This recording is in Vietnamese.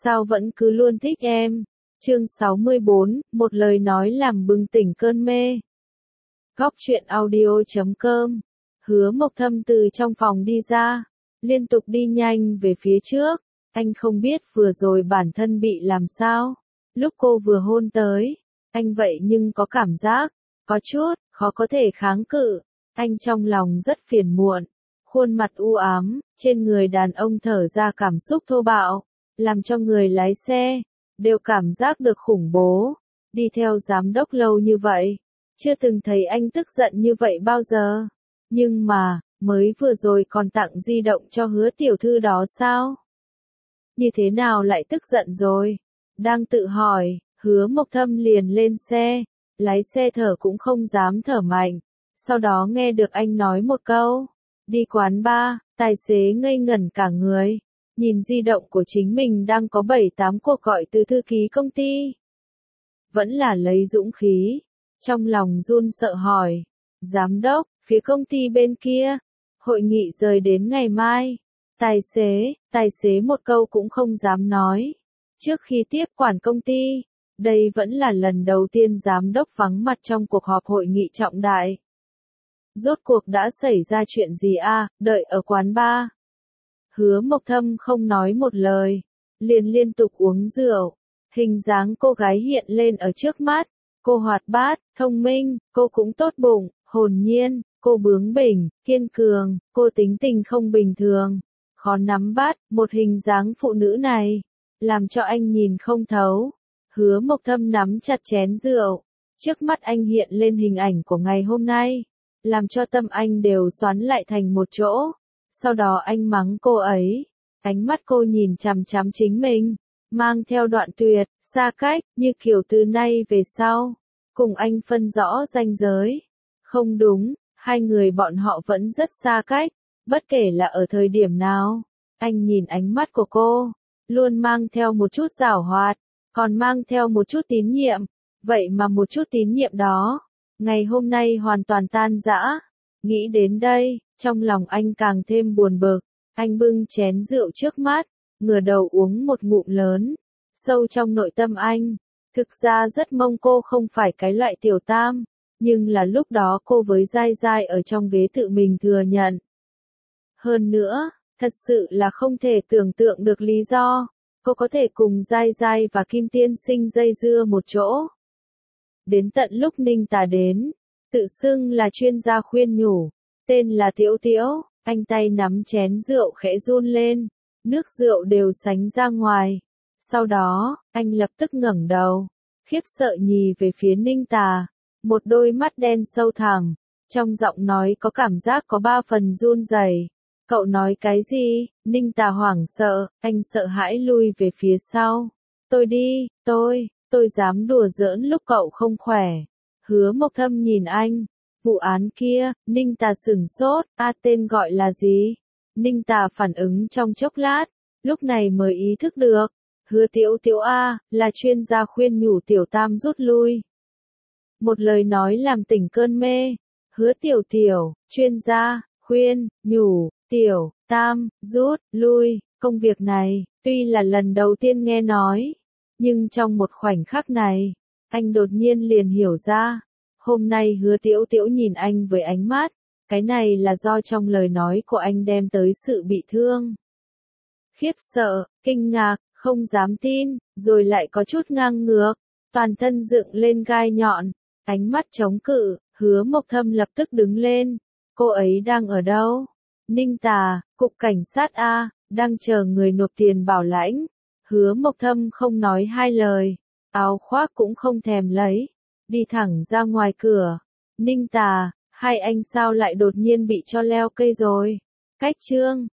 sao vẫn cứ luôn thích em. Chương 64, một lời nói làm bừng tỉnh cơn mê. Góc truyện audio.com. Hứa Mộc Thâm từ trong phòng đi ra, liên tục đi nhanh về phía trước. Anh không biết vừa rồi bản thân bị làm sao. Lúc cô vừa hôn tới, anh vậy nhưng có cảm giác, có chút, khó có thể kháng cự. Anh trong lòng rất phiền muộn, khuôn mặt u ám, trên người đàn ông thở ra cảm xúc thô bạo, làm cho người lái xe đều cảm giác được khủng bố. Đi theo giám đốc lâu như vậy, chưa từng thấy anh tức giận như vậy bao giờ. Nhưng mà, mới vừa rồi còn tặng di động cho Hứa tiểu thư đó sao? Như thế nào lại tức giận rồi? Đang tự hỏi, Hứa Mộc Thâm liền lên xe, lái xe thở cũng không dám thở mạnh. Sau đó nghe được anh nói một câu, đi quán bar, tài xế ngây ngẩn cả người, nhìn di động của chính mình đang có 7-8 cuộc gọi từ thư ký công ty. Vẫn là lấy dũng khí, trong lòng run sợ hỏi, giám đốc, phía công ty bên kia, hội nghị rời đến ngày mai. Tài xế một câu cũng không dám nói. Trước khi tiếp quản công ty, đây vẫn là lần đầu tiên giám đốc vắng mặt trong cuộc họp hội nghị trọng đại. Rốt cuộc đã xảy ra chuyện gì à, đợi ở quán bar. Hứa Mộc Thâm không nói một lời, liền liên tục uống rượu. Hình dáng cô gái hiện lên ở trước mắt, cô hoạt bát, thông minh, cô cũng tốt bụng, hồn nhiên, cô bướng bỉnh, kiên cường, cô tính tình không bình thường, khó nắm bắt. Một hình dáng phụ nữ này, làm cho anh nhìn không thấu. Hứa Mộc Thâm nắm chặt chén rượu, trước mắt anh hiện lên hình ảnh của ngày hôm nay, làm cho tâm anh đều xoắn lại thành một chỗ. Sau đó anh mắng cô ấy, ánh mắt cô nhìn chằm chằm chính mình, mang theo đoạn tuyệt, xa cách, như kiểu từ nay về sau, cùng anh phân rõ ranh giới. Không đúng, hai người bọn họ vẫn rất xa cách, bất kể là ở thời điểm nào. Anh nhìn ánh mắt của cô, luôn mang theo một chút giảo hoạt, còn mang theo một chút tín nhiệm. Vậy mà một chút tín nhiệm đó, ngày hôm nay hoàn toàn tan rã. Nghĩ đến đây, trong lòng anh càng thêm buồn bực. Anh bưng chén rượu trước mắt, ngửa đầu uống một ngụm lớn. Sâu trong nội tâm anh, thực ra rất mong cô không phải cái loại tiểu tam, nhưng là lúc đó cô với Giai Giai ở trong ghế tự mình thừa nhận. Hơn nữa, thật sự là không thể tưởng tượng được lý do cô có thể cùng Giai Giai và Kim Tiên Sinh dây dưa một chỗ. Đến tận lúc Ninh Tà đến, tự xưng là chuyên gia khuyên nhủ, tên là Tiễu Tiễu, anh tay nắm chén rượu khẽ run lên, nước rượu đều sánh ra ngoài. Sau đó, anh lập tức ngẩng đầu, khiếp sợ nhìn về phía Ninh Tà, một đôi mắt đen sâu thẳm, trong giọng nói có cảm giác có 3 phần run rẩy. Cậu nói cái gì? Ninh Tà hoảng sợ, anh sợ hãi lui về phía sau. Tôi đi, tôi dám đùa giỡn lúc cậu không khỏe. Hứa Mộc Thâm nhìn anh, vụ án kia. Ninh Tà sửng sốt, tên gọi là gì? Ninh Tà phản ứng trong chốc lát, lúc này mới ý thức được. Hứa Tiễu Tiễu là chuyên gia khuyên nhủ tiểu tam rút lui. Một lời nói làm tỉnh cơn mê. Hứa Tiểu Tiểu, chuyên gia, khuyên, nhủ, tiểu, tam, rút, lui. Công việc này, tuy là lần đầu tiên nghe nói, nhưng trong một khoảnh khắc này, anh đột nhiên liền hiểu ra. Hôm nay Hứa Tiễu Tiễu nhìn anh với ánh mắt, cái này là do trong lời nói của anh đem tới sự bị thương. Khiếp sợ, kinh ngạc, không dám tin, rồi lại có chút ngang ngược, toàn thân dựng lên gai nhọn, ánh mắt chống cự. Hứa Mộc Thâm lập tức đứng lên. Cô ấy đang ở đâu? Ninh Tà, cục cảnh sát A, đang chờ người nộp tiền bảo lãnh. Hứa Mộc Thâm không nói hai lời, áo khoác cũng không thèm lấy, đi thẳng ra ngoài cửa. Ninh Tà, hai anh sao lại đột nhiên bị cho leo cây rồi? Cách chương